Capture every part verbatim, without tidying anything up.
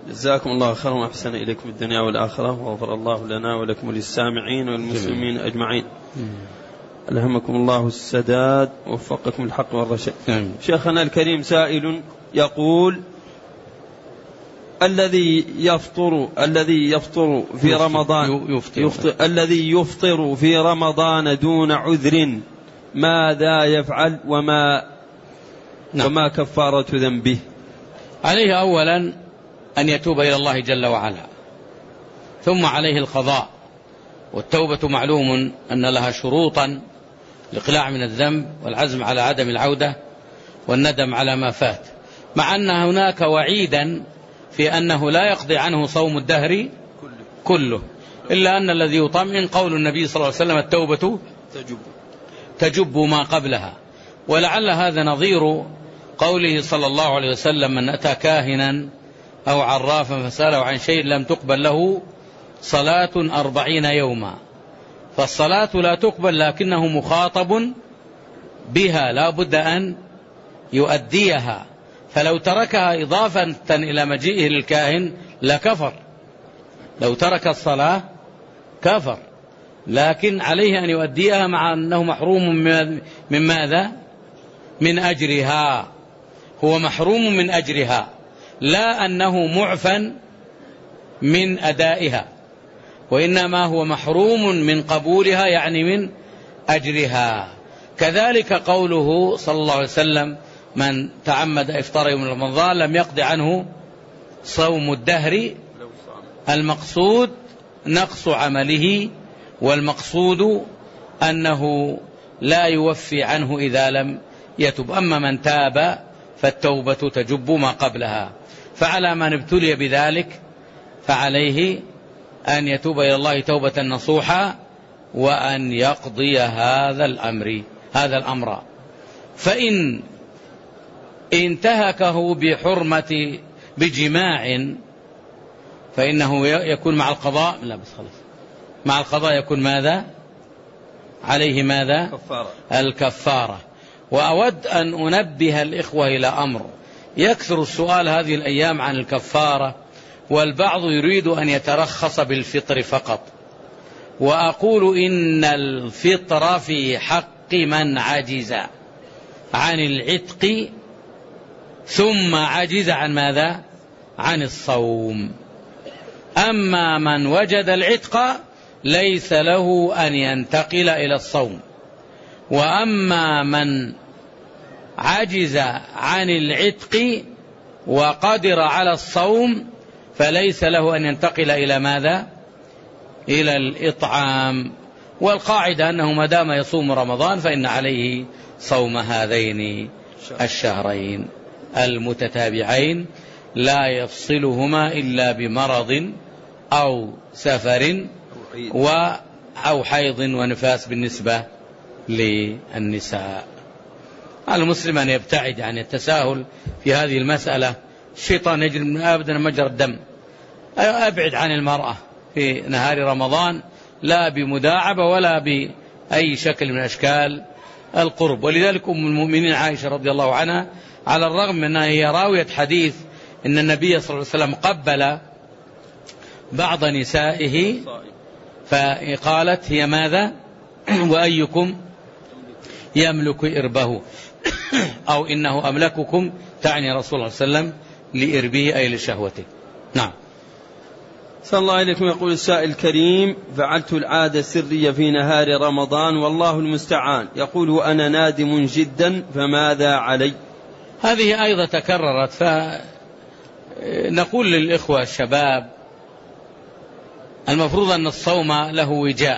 جزاكم الله خيرا وأحسن إليكم الدنيا والآخرة، وغفر الله لنا ولكم وللسامعين والمسلمين أجمعين. ألهمكم الله السداد ووفقكم الحق والرشاد. شيخنا الكريم سائل يقول: الذي يفطر الذي يفطر في يفطر رمضان يفطر يفطر الذي يفطر في رمضان دون عذر ماذا يفعل وما نعم. وما كفارة ذنبه؟ عليه أولا أن يتوب إلى الله جل وعلا، ثم عليه القضاء، والتوبة معلوم أن لها شروطا: الإقلاع من الذنب، والعزم على عدم العودة، والندم على ما فات، مع أن هناك وعيدا في أنه لا يقضي عنه صوم الدهر كله، إلا أن الذي يطمئن قول النبي صلى الله عليه وسلم: التوبة تجب, تجب ما قبلها. ولعل هذا نظير قوله صلى الله عليه وسلم: من أتى كاهنا أو عرافا فسأله عن شيء لم تقبل له صلاة أربعين يوما. فالصلاة لا تقبل، لكنه مخاطب بها، لا بد أن يؤديها، فلو تركها إضافة إلى مجيئه للكاهن لكفر، لو ترك الصلاة كفر، لكن عليه أن يؤديها مع أنه محروم من ماذا؟ من أجرها، هو محروم من أجرها، لا أنه معفى من أدائها، وإنما هو محروم من قبولها، يعني من أجرها. كذلك قوله صلى الله عليه وسلم: من تعمد إفطار يوم رمضان لم يقضي عنه صوم الدهر. المقصود نقص عمله، والمقصود أنه لا يوفي عنه إذا لم يتب. أما من تاب فالتوبة تجب ما قبلها. فعلى من ابتلي بذلك فعليه أن يتوب إلى الله توبة نصوحا، وأن يقضي هذا الأمر هذا الأمر فإن انتهكه بحرمة بجماع فإنه يكون مع القضاء. لا بس خلص مع القضاء يكون ماذا عليه؟ ماذا؟ كفارة. الكفارة. وأود أن أنبه الإخوة إلى أمر: يكثر السؤال هذه الأيام عن الكفارة، والبعض يريد أن يترخص بالفطر فقط. وأقول إن الفطر في حق من عجز عن العتق ثم عجز عن ماذا؟ عن الصوم. أما من وجد العتق ليس له أن ينتقل إلى الصوم، وأما من عجز عن العتق وقدر على الصوم فليس له أن ينتقل إلى ماذا؟ إلى الإطعام. والقاعدة أنه ما دام يصوم رمضان فإن عليه صوم هذين الشهرين المتتابعين لا يفصلهما إلا بمرض أو سفر أو حيض ونفاس بالنسبة للنساء. على المسلم أن يبتعد عن التساهل في هذه المسألة. الشيطان يجري من أبدا مجرى الدم. أبعد عن المرأة في نهار رمضان، لا بمداعبة ولا بأي شكل من أشكال القرب. ولذلك أم المؤمنين عائشة رضي الله عنها، على الرغم من أنها هي راوية حديث إن النبي صلى الله عليه وسلم قبل بعض نسائه، فقالت: هي ماذا؟ وأيكم يملك إربه أو إنه أملككم، تعني رسول الله صلى الله عليه وسلم لإربه أي لشهوته. نعم. صلى الله عليكم. يقول السائل الكريم: فعلت العادة السرية في نهار رمضان والله المستعان. يقول: أنا نادم جدا فماذا علي؟ هذه أيضا تكررت، فنقول للإخوة الشباب المفروض أن الصوم له وجاء،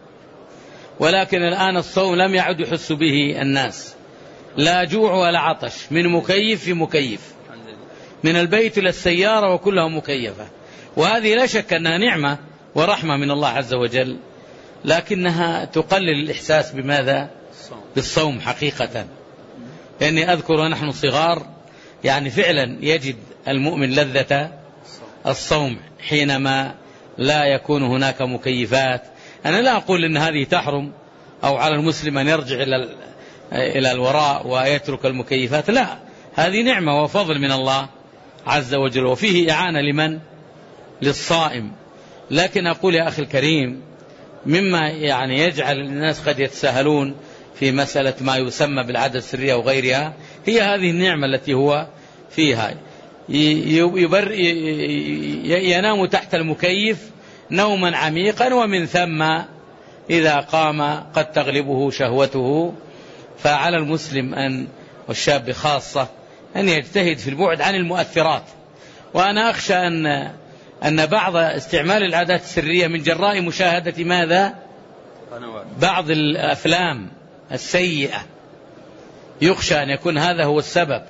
ولكن الآن الصوم لم يعد يحس به الناس، لا جوع ولا عطش، من مكيف في مكيف، من البيت إلى السيارة وكلها مكيفة. وهذه لا شك أنها نعمة ورحمة من الله عز وجل، لكنها تقلل الإحساس بماذا؟ بالصوم حقيقة. لأني أذكر ونحن صغار يعني فعلا يجد المؤمن لذة الصوم حينما لا يكون هناك مكيفات. أنا لا أقول أن هذه تحرم أو على المسلم أن يرجع إلى إلى الوراء ويترك المكيفات، لا، هذه نعمة وفضل من الله عز وجل، وفيه إعانة لمن؟ للصائم. لكن أقول يا أخي الكريم، مما يعني يجعل الناس قد يتساهلون في مسألة ما يسمى بالعادة السرية وغيرها، هي هذه النعمة التي هو فيها. يبر ينام تحت المكيف نوما عميقا، ومن ثم إذا قام قد تغلبه شهوته. فعلى المسلم أن والشاب خاصة أن يجتهد في البعد عن المؤثرات. وأنا أخشى أن أن بعض استعمال العادات السرية من جراء مشاهدة ماذا؟ بعض الأفلام السيئة، يخشى أن يكون هذا هو السبب.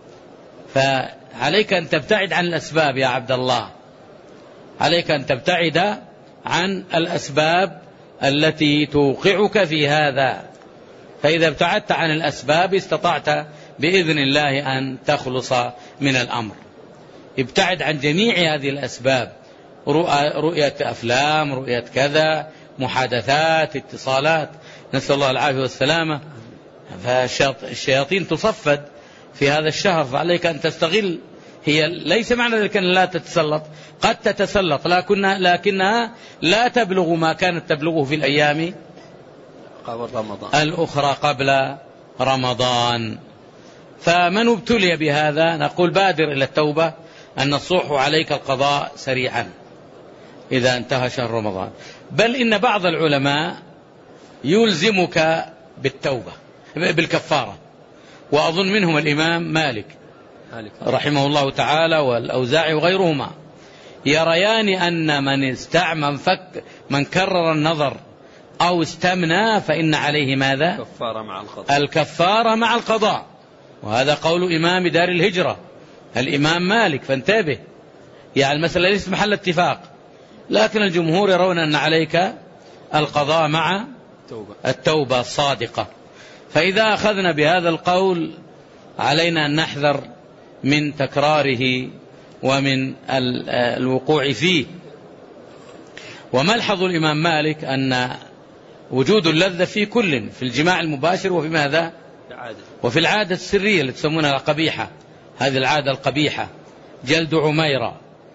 فعليك أن تبتعد عن الأسباب يا عبد الله، عليك أن تبتعد عن الأسباب التي توقعك في هذا. فإذا ابتعدت عن الأسباب استطعت بإذن الله أن تخلص من الأمر. ابتعد عن جميع هذه الأسباب، رؤية أفلام، رؤية كذا، محادثات، اتصالات، نسأل الله العافية والسلامة. فالشياطين تصفد في هذا الشهر، فعليك أن تستغل. هي ليس معنى ذلك أن لا تتسلط، قد تتسلط، لكنها لا تبلغ ما كانت تبلغه في الأيام قبل رمضان الأخرى قبل رمضان. فمن ابتلي بهذا نقول بادر إلى التوبة، أن نصوح عليك القضاء سريعا إذا انتهى شهر رمضان. بل إن بعض العلماء يلزمك بالتوبة بالكفارة، وأظن منهم الإمام مالك رحمه الله تعالى والأوزاعي وغيرهما، يريان أن من استعمل فك من كرر النظر أو استمنى فإن عليه ماذا؟ الكفارة مع القضاء. الكفارة مع القضاء، وهذا قول إمام دار الهجرة الإمام مالك. فانتبه، يعني المسألة ليست محل اتفاق، لكن الجمهور يرون أن عليك القضاء مع التوبة الصادقة. فإذا أخذنا بهذا القول علينا أن نحذر من تكراره ومن الوقوع فيه. وملحظ الإمام مالك أن وجود اللذة في كل، في الجماع المباشر وفي ماذا؟ وفي العادة السرية اللي تسمونها القبيحة، هذه العادة القبيحة جلد عميرة.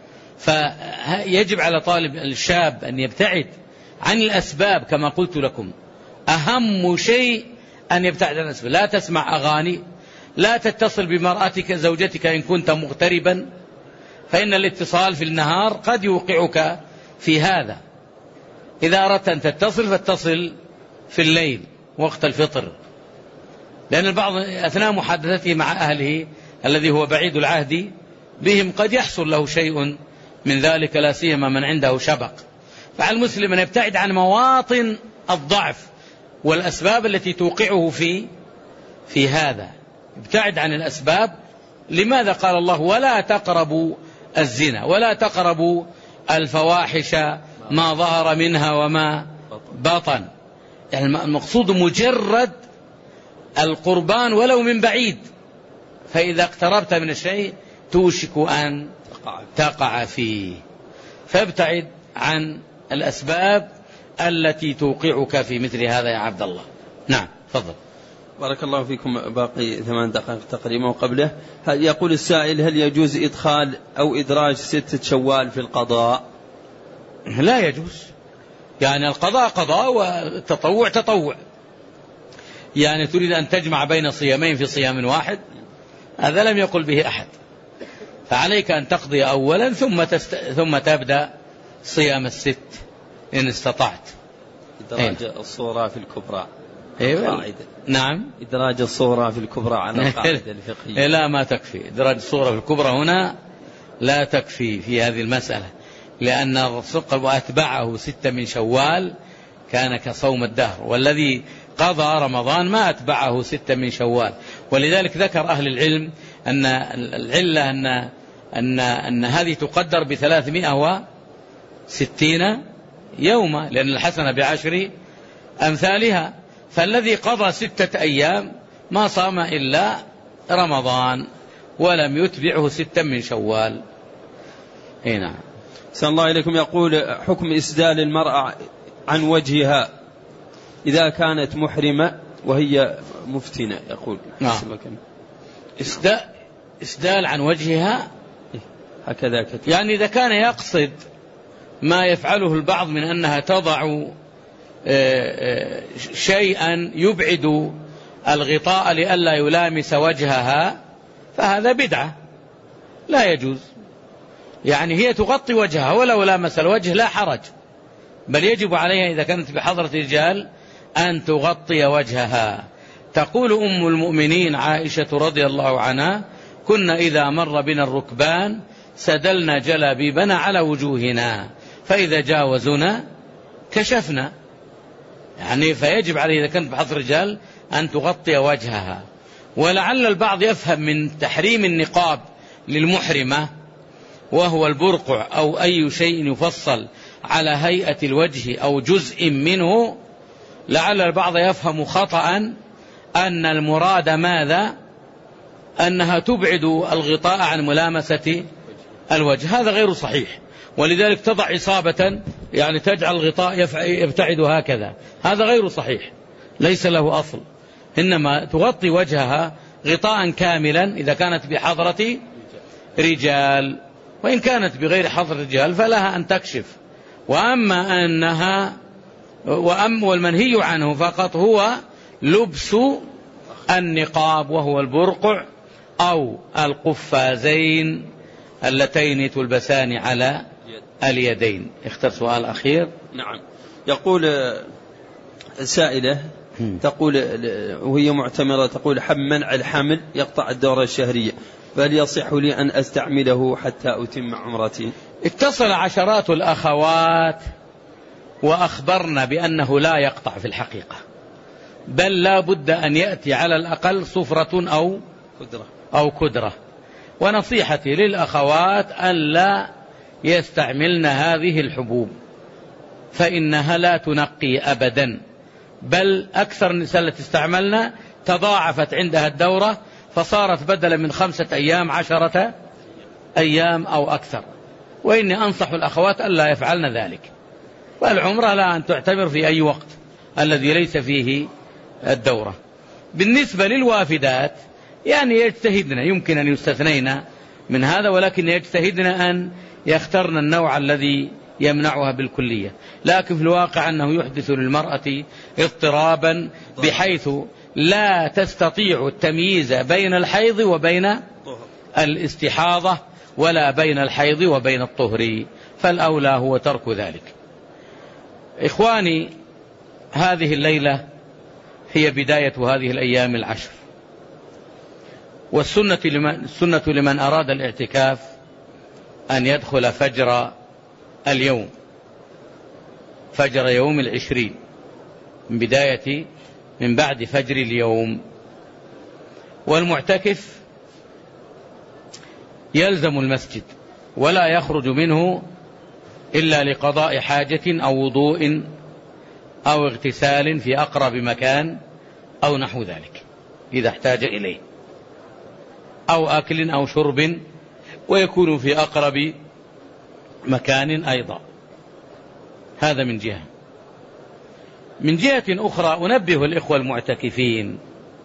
فيجب على طالب الشاب أن يبتعد عن الأسباب كما قلت لكم. أهم شيء أن يبتعد عن الأسباب. لا تسمع أغاني، لا تتصل بمرأتك زوجتك إن كنت مغتربا، فإن الاتصال في النهار قد يوقعك في هذا. إذا أردت أن تتصل فاتصل في الليل وقت الفطر، لأن البعض أثناء محادثته مع أهله الذي هو بعيد العهد بهم قد يحصل له شيء من ذلك، لا سيما من عنده شبق. فعلى المسلم أن يبتعد عن مواطن الضعف والأسباب التي توقعه في في هذا. ابتعد عن الأسباب. لماذا قال الله ولا تقربوا الزنا ولا تقربوا الفواحش ما ظهر منها وما بطن؟ يعني المقصود مجرد القربان ولو من بعيد، فإذا اقتربت من الشيء توشك أن تقع فيه. فابتعد عن الأسباب التي توقعك في مثل هذا يا عبد الله. نعم تفضل. بارك الله فيكم. باقي ثمان دقائق تقريبا وقبله. هل يقول السائل هل يجوز إدخال أو إدراج ستة شوال في القضاء؟ لا يجوز. يعني القضاء قضاء والتطوع تطوع. يعني تريد أن تجمع بين صيامين في صيام واحد، هذا لم يقل به أحد. فعليك أن تقضي أولا ثم, تست... ثم تبدأ صيام الست إن استطعت. إدراج أيه. الصورة في الكبرى. أيوة. نعم. إدراج الصورة في الكبرى على القاعدة الفقهية. لا ما تكفي. إدراج الصورة في الكبرى هنا لا تكفي في هذه المسألة، لأن الرسول وأتبعه ستة من شوال كان كصوم الدهر، والذي قضى رمضان ما أتبعه ستة من شوال. ولذلك ذكر أهل العلم أن العلة أن, أن, أن هذه تقدر بثلاثمائة وستين يوما، لأن الحسنة بعشر أمثالها. فالذي قضى ستة أيام ما صام إلا رمضان ولم يتبعه ستة من شوال. هنا سأل الله إليكم. يقول حكم إسدال المرأة عن وجهها إذا كانت محرمة وهي مفتنة. يقول نعم. إسدال عن وجهها هكذا كتب. يعني إذا كان يقصد ما يفعله البعض من أنها تضع شيئا يبعد الغطاء لئلا يلامس وجهها فهذا بدعة لا يجوز. يعني هي تغطي وجهها ولو لامس الوجه لا حرج، بل يجب عليها إذا كانت بحضرة رجال أن تغطي وجهها. تقول أم المؤمنين عائشة رضي الله عنها: كنا إذا مر بنا الركبان سدلنا جلابيبنا على وجوهنا فإذا جاوزنا كشفنا. يعني فيجب عليه إذا كانت بحضرة رجال أن تغطي وجهها. ولعل البعض يفهم من تحريم النقاب للمحرمة وهو البرقع أو أي شيء يفصل على هيئة الوجه أو جزء منه، لعل البعض يفهم خطأ أن المراد ماذا؟ أنها تبعد الغطاء عن ملامسة الوجه. هذا غير صحيح، ولذلك تضع إصابة يعني تجعل الغطاء يبتعد هكذا، هذا غير صحيح ليس له أصل. إنما تغطي وجهها غطاء كاملا إذا كانت بحضرة رجال، وإن كانت بغير حضرة رجال فلها أن تكشف. وأما أنها وأما والمنهي عنه فقط هو لبس النقاب وهو البرقع أو القفازين اللتين تلبسان على اليدين. اختر سؤال أخير. نعم. يقول سائلة تقول وهي معتمرة تقول: حب منع الحمل يقطع الدورة الشهرية، فهل يصح لي أن أستعمله حتى أتم عمرتي؟ اتصل عشرات الأخوات وأخبرنا بأنه لا يقطع في الحقيقة، بل لا بد أن يأتي على الأقل صفرة أو كدرة, أو كدرة. ونصيحتي للأخوات أن لا يستعملن هذه الحبوب فإنها لا تنقي أبدا، بل أكثر النساء التي استعملنا تضاعفت عندها الدورة فصارت بدلا من خمسة أيام عشرة أيام أو أكثر. وإني أنصح الأخوات ألا يفعلن ذلك، والعمرة لا أن تعتبر في أي وقت الذي ليس فيه الدورة. بالنسبة للوافدات يعني يجتهدن، يمكن أن يستثنين من هذا، ولكن يجتهدن أن يختارن النوع الذي يمنعها بالكلية. لكن في الواقع أنه يحدث للمرأة اضطرابا بحيث لا تستطيع التمييز بين الحيض وبين الاستحاضة ولا بين الحيض وبين الطهر، فالأولى هو ترك ذلك. إخواني، هذه الليلة هي بداية هذه الأيام العشر، والسنة لمن, السنة لمن أراد الاعتكاف أن يدخل فجر اليوم، فجر يوم العشرين من بداية من بعد فجر اليوم. والمعتكف يلزم المسجد ولا يخرج منه إلا لقضاء حاجة أو وضوء أو اغتسال في أقرب مكان أو نحو ذلك إذا احتاج إليه، أو أكل أو شرب، ويكون في أقرب مكان أيضا. هذا من جهة. من جهة أخرى أنبه الإخوة المعتكفين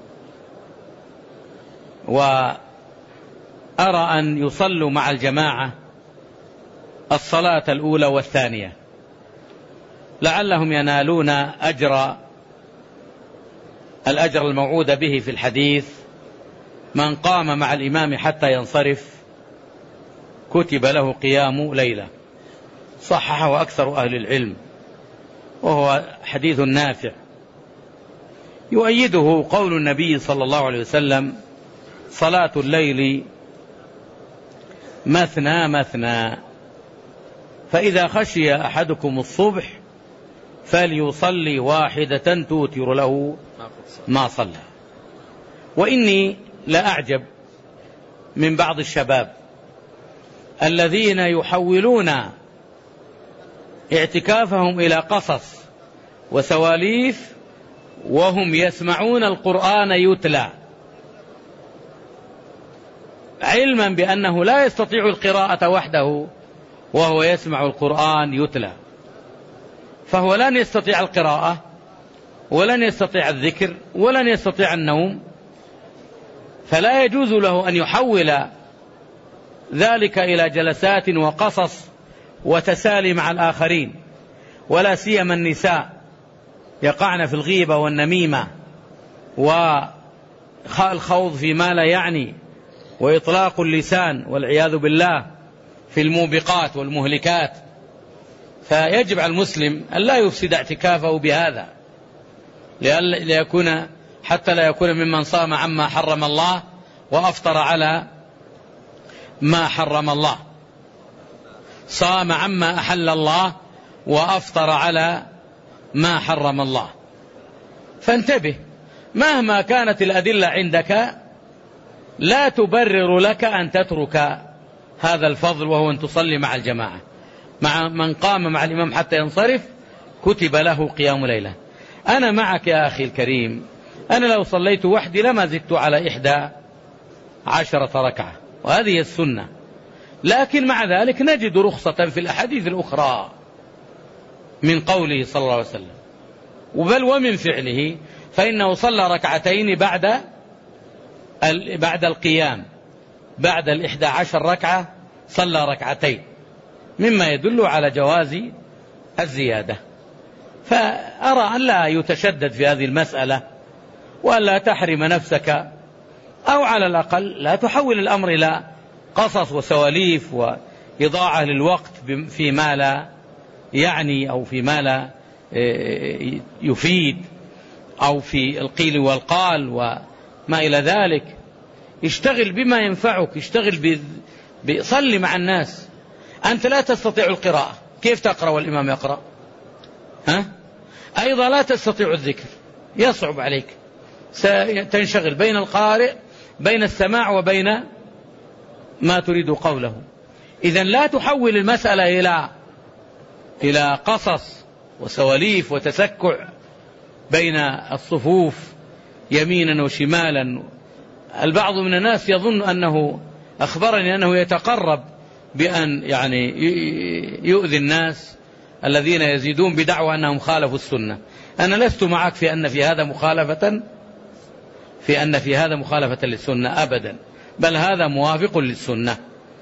وأرى أن يصلوا مع الجماعة الصلاة الأولى والثانية لعلهم ينالون أجر الأجر الموعود به في الحديث: من قام مع الإمام حتى ينصرف كتب له قيام ليلة. صححه أكثر أهل العلم، وهو حديث نافع. يؤيده قول النبي صلى الله عليه وسلم: صلاة الليل مثنى مثنى، فإذا خشي أحدكم الصبح فليصلي واحدة توتر له ما صلى. وإني لأعجب من بعض الشباب الذين يحولون اعتكافهم إلى قصص وسواليف وهم يسمعون القرآن يتلى، علما بأنه لا يستطيع القراءة وحده وهو يسمع القرآن يتلى، فهو لن يستطيع القراءة ولن يستطيع الذكر ولن يستطيع النوم، فلا يجوز له أن يحول ذلك إلى جلسات وقصص وتسالي مع الآخرين، ولا سيما النساء يقعن في الغيبة والنميمة والخوض فيما لا يعني، وإطلاق اللسان والعياذ بالله في الموبقات والمهلكات. فيجب على المسلم أن لا يفسد اعتكافه بهذا، ليكون حتى لا يكون ممن صام عما حرم الله وأفطر على ما حرم الله، صام عما أحل الله وأفطر على ما حرم الله. فانتبه، مهما كانت الأدلة عندك لا تبرر لك أن تترك هذا الفضل، وهو أن تصلي مع الجماعة. مع من قام مع الإمام حتى ينصرف كتب له قيام ليلة. أنا معك يا أخي الكريم، أنا لو صليت وحدي لما زدت على إحدى عشرة ركعة، وهذه السنة. لكن مع ذلك نجد رخصة في الأحاديث الأخرى من قوله صلى الله عليه وسلم، بل ومن فعله، فإنه صلى ركعتين بعد بعد القيام، بعد الإحدى عشر ركعة صلى ركعتين، مما يدل على جواز الزيادة. فأرى أن لا يتشدد في هذه المسألة، وأن لا تحرم نفسك، أو على الأقل لا تحول الأمر إلى قصص وسواليف وإضاعة للوقت فيما لا يعني، أو فيما لا يفيد، أو في القيل والقال وما إلى ذلك. اشتغل بما ينفعك، اشتغل بصلي مع الناس. أنت لا تستطيع القراءة، كيف تقرأ والإمام يقرأ؟ ها؟ أيضا لا تستطيع الذكر، يصعب عليك، ستنشغل بين القارئ، بين السماع وبين ما تريد قوله. إذن لا تحول المسألة إلى إلى قصص وسواليف وتسكع بين الصفوف يمينا وشمالا. البعض من الناس يظن أنه أخبرني أنه يتقرب بأن يعني يؤذي الناس الذين يزيدون بدعوى أنهم خالفوا السنة. أنا لست معك في أن في هذا مخالفة في أن في هذا مخالفة للسنة أبدا، بل هذا موافق للسنة.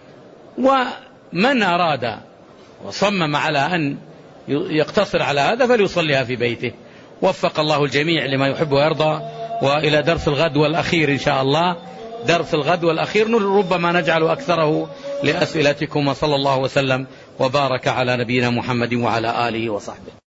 ومن أراد وصمم على أن يقتصر على هذا فليصليها في بيته. وفق الله الجميع لما يحب ويرضى. وإلى درس الغد والأخير إن شاء الله، درس الغد والأخير ربما نجعل أكثره لأسئلتكم. وصلى الله وسلم وبارك على نبينا محمد وعلى آله وصحبه.